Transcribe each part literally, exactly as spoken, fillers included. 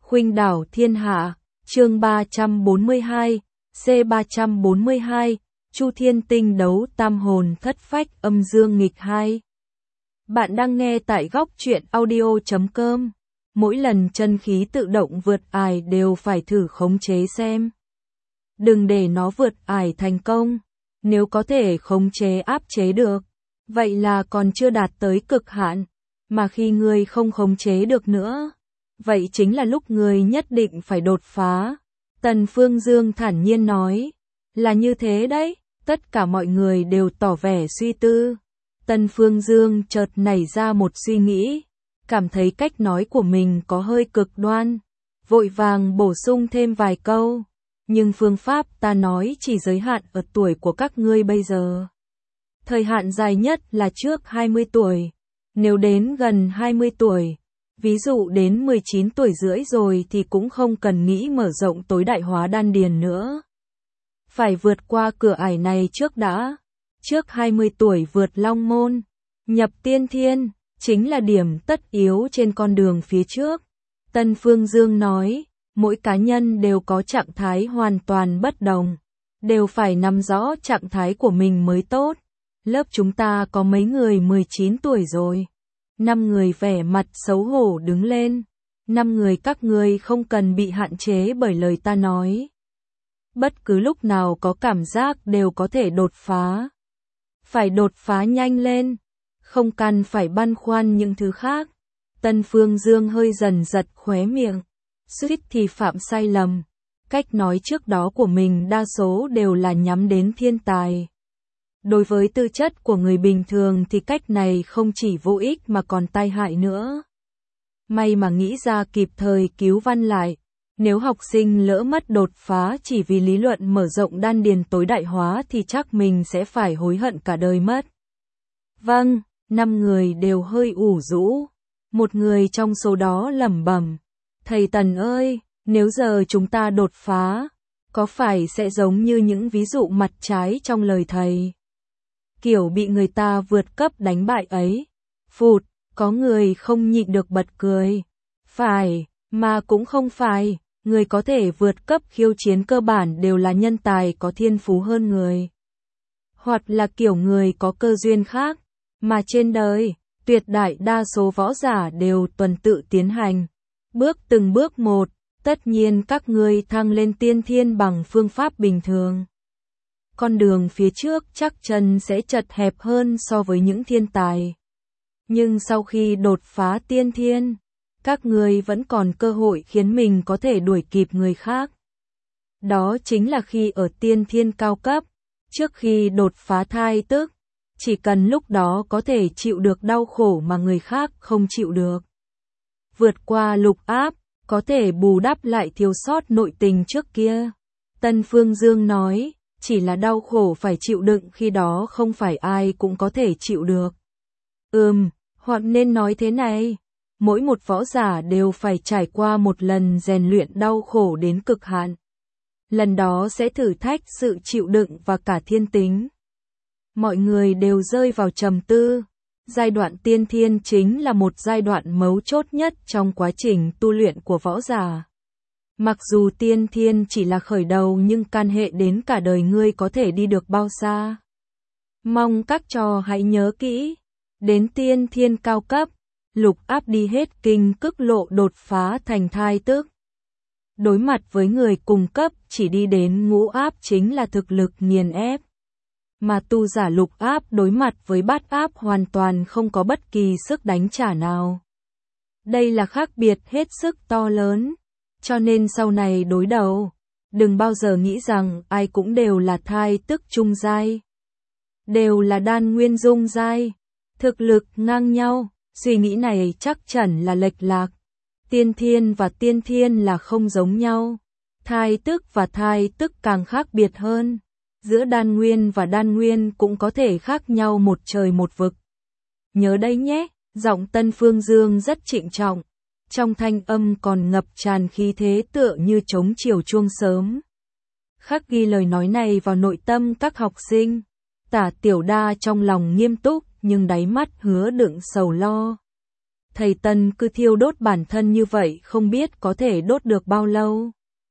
Khuynh đảo thiên hạ, chương ba trăm bốn mươi hai, C ba trăm bốn mươi hai, Chu Thiên Tinh đấu tam hồn thất phách âm dương nghịch hai. Bạn đang nghe tại góc truyện audio chấm com. Mỗi lần chân khí tự động vượt ải đều phải thử khống chế xem. Đừng để nó vượt ải thành công. Nếu có thể khống chế áp chế được, vậy là còn chưa đạt tới cực hạn. Mà khi người không khống chế được nữa, vậy chính là lúc người nhất định phải đột phá. Tần Phương Dương thản nhiên nói. Là như thế đấy, tất cả mọi người đều tỏ vẻ suy tư. Tần Phương Dương chợt nảy ra một suy nghĩ, cảm thấy cách nói của mình có hơi cực đoan, vội vàng bổ sung thêm vài câu. Nhưng phương pháp ta nói chỉ giới hạn ở tuổi của các ngươi bây giờ. Thời hạn dài nhất là trước hai mươi tuổi. Nếu đến gần hai mươi tuổi, ví dụ đến mười chín tuổi rưỡi rồi thì cũng không cần nghĩ mở rộng tối đại hóa đan điền nữa. Phải vượt qua cửa ải này trước đã. Trước hai mươi tuổi vượt long môn, nhập tiên thiên, chính là điểm tất yếu trên con đường phía trước. Tần Phương Dương nói, mỗi cá nhân đều có trạng thái hoàn toàn bất đồng, đều phải nắm rõ trạng thái của mình mới tốt. Lớp chúng ta có mấy người mười chín tuổi rồi. Năm người vẻ mặt xấu hổ đứng lên. Năm người các ngươi không cần bị hạn chế bởi lời ta nói. Bất cứ lúc nào có cảm giác đều có thể đột phá. Phải đột phá nhanh lên, không cần phải băn khoăn những thứ khác. Tần Phương Dương hơi dần giật khóe miệng, suýt thì phạm sai lầm. Cách nói trước đó của mình đa số đều là nhắm đến thiên tài. Đối với tư chất của người bình thường thì cách này không chỉ vô ích mà còn tai hại nữa. May mà nghĩ ra kịp thời cứu văn lại. Nếu học sinh lỡ mất đột phá chỉ vì lý luận mở rộng đan điền tối đại hóa thì chắc mình sẽ phải hối hận cả đời mất. Vâng, năm người đều hơi ủ rũ. Một người trong số đó lẩm bẩm. Thầy Tần ơi, nếu giờ chúng ta đột phá, có phải sẽ giống như những ví dụ mặt trái trong lời thầy? Kiểu bị người ta vượt cấp đánh bại ấy. Phụt, có người không nhịn được bật cười. Phải, mà cũng không phải. Người có thể vượt cấp khiêu chiến cơ bản đều là nhân tài có thiên phú hơn người. Hoặc là kiểu người có cơ duyên khác. Mà trên đời, tuyệt đại đa số võ giả đều tuần tự tiến hành. Bước từng bước một, tất nhiên các ngươi thăng lên tiên thiên bằng phương pháp bình thường. Con đường phía trước chắc chắn sẽ chật hẹp hơn so với những thiên tài. Nhưng sau khi đột phá tiên thiên, các ngươi vẫn còn cơ hội khiến mình có thể đuổi kịp người khác. Đó chính là khi ở tiên thiên cao cấp, trước khi đột phá thai tức, chỉ cần lúc đó có thể chịu được đau khổ mà người khác không chịu được. Vượt qua lục áp, có thể bù đắp lại thiếu sót nội tình trước kia. Tần Phương Dương nói, chỉ là đau khổ phải chịu đựng khi đó không phải ai cũng có thể chịu được. Ừm, hoặc nên nói thế này. Mỗi một võ giả đều phải trải qua một lần rèn luyện đau khổ đến cực hạn. Lần đó sẽ thử thách sự chịu đựng và cả thiên tính. Mọi người đều rơi vào trầm tư. Giai đoạn tiên thiên chính là một giai đoạn mấu chốt nhất trong quá trình tu luyện của võ giả. Mặc dù tiên thiên chỉ là khởi đầu nhưng can hệ đến cả đời ngươi có thể đi được bao xa. Mong các trò hãy nhớ kỹ. Đến tiên thiên cao cấp, lục áp đi hết kinh cức lộ đột phá thành thai tức. Đối mặt với người cùng cấp chỉ đi đến ngũ áp chính là thực lực nghiền ép. Mà tu giả lục áp đối mặt với bát áp hoàn toàn không có bất kỳ sức đánh trả nào. Đây là khác biệt hết sức to lớn. Cho nên sau này đối đầu, đừng bao giờ nghĩ rằng ai cũng đều là thai tức trung giai. Đều là đan nguyên dung giai. Thực lực ngang nhau. Suy nghĩ này chắc chắn là lệch lạc. Tiên thiên và tiên thiên là không giống nhau. Thai tức và thai tức càng khác biệt hơn. Giữa đan nguyên và đan nguyên cũng có thể khác nhau một trời một vực. Nhớ đây nhé, giọng Tần Phương Dương rất trịnh trọng. Trong thanh âm còn ngập tràn khí thế tựa như trống chiều chuông sớm. Khắc ghi lời nói này vào nội tâm các học sinh. Tả Tiểu Đa trong lòng nghiêm túc nhưng đáy mắt hứa đựng sầu lo. thầy Tân cứ thiêu đốt bản thân như vậy không biết có thể đốt được bao lâu.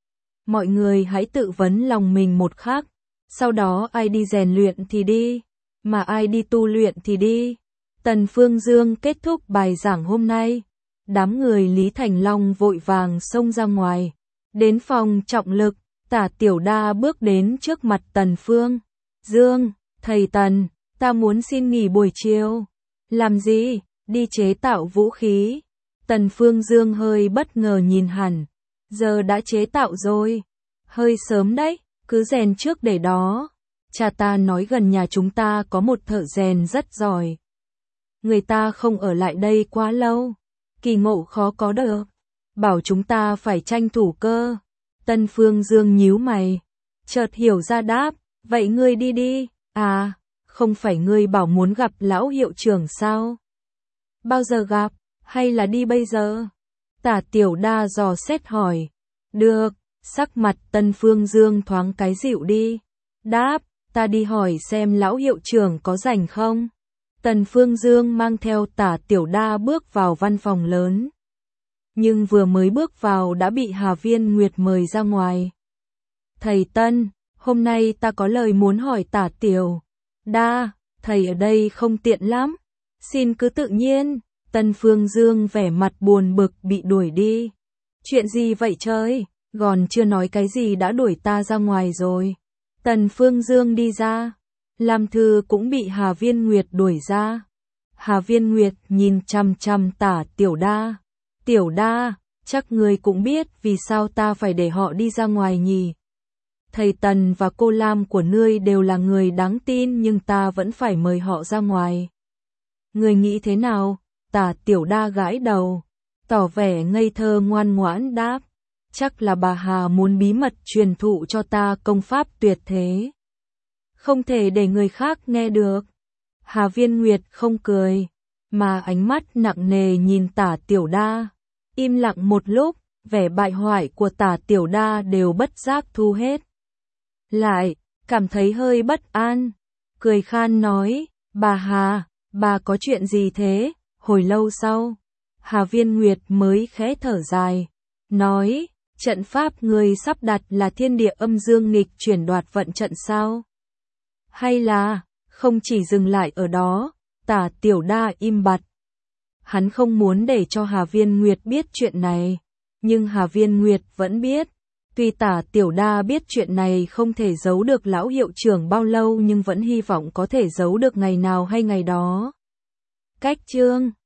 Mọi người hãy tự vấn lòng mình một khắc, sau đó ai đi rèn luyện thì đi, mà ai đi tu luyện thì đi. Tần Phương Dương kết thúc bài giảng hôm nay. Đám người Lý Thành Long vội vàng xông ra ngoài. Đến phòng trọng lực, Tả Tiểu Đa bước đến trước mặt Tần Phương Dương. Thầy Tần, ta muốn xin nghỉ buổi chiều. Làm gì? Đi chế tạo vũ khí. Tần Phương Dương hơi bất ngờ nhìn hẳn. Giờ đã chế tạo rồi. Hơi sớm đấy, cứ rèn trước để đó. Cha ta nói gần nhà chúng ta có một thợ rèn rất giỏi. Người ta không ở lại đây quá lâu. Kỳ ngộ khó có được. Bảo chúng ta phải tranh thủ cơ. Tần Phương Dương nhíu mày. Chợt hiểu ra đáp. Vậy ngươi đi đi. À, không phải ngươi bảo muốn gặp lão hiệu trưởng sao? Bao giờ gặp, hay là đi bây giờ? Tả Tiểu Đa dò xét hỏi. Được, sắc mặt Tần Phương Dương thoáng cái dịu đi. Đáp, ta đi hỏi xem lão hiệu trưởng có rảnh không? Tần Phương Dương mang theo Tả Tiểu Đa bước vào văn phòng lớn. Nhưng vừa mới bước vào đã bị Hà Viên Nguyệt mời ra ngoài. Thầy Tân, hôm nay ta có lời muốn hỏi Tả Tiểu Đa, thầy ở đây không tiện lắm. Xin cứ tự nhiên. Tần Phương Dương vẻ mặt buồn bực bị đuổi đi. Chuyện gì vậy trời, còn chưa nói cái gì đã đuổi ta ra ngoài rồi. Tần Phương Dương đi ra. Lam Thư cũng bị Hà Viên Nguyệt đuổi ra. Hà Viên Nguyệt nhìn chằm chằm Tả Tiểu Đa. Tiểu Đa, chắc người cũng biết vì sao ta phải để họ đi ra ngoài nhỉ. Thầy Tần và cô Lam của ngươi đều là người đáng tin nhưng ta vẫn phải mời họ ra ngoài. Người nghĩ thế nào? Tả Tiểu Đa gãi đầu, tỏ vẻ ngây thơ ngoan ngoãn đáp. Chắc là bà Hà muốn bí mật truyền thụ cho ta công pháp tuyệt thế. Không thể để người khác nghe được. Hà Viên Nguyệt không cười, mà ánh mắt nặng nề nhìn Tả Tiểu Đa. Im lặng một lúc, vẻ bại hoại của Tả Tiểu Đa đều bất giác thu hết lại, cảm thấy hơi bất an. Cười khan nói, bà Hà, bà có chuyện gì thế? Hồi lâu sau, Hà Viên Nguyệt mới khẽ thở dài, nói, trận pháp người sắp đặt là thiên địa âm dương nghịch chuyển đoạt vận trận sao? Hay là, không chỉ dừng lại ở đó? Tả Tiểu Đa im bặt. Hắn không muốn để cho Hà Viên Nguyệt biết chuyện này, nhưng Hà Viên Nguyệt vẫn biết. Tuy Tả Tiểu Đa biết chuyện này không thể giấu được lão hiệu trưởng bao lâu nhưng vẫn hy vọng có thể giấu được ngày nào hay ngày đó. Cách chương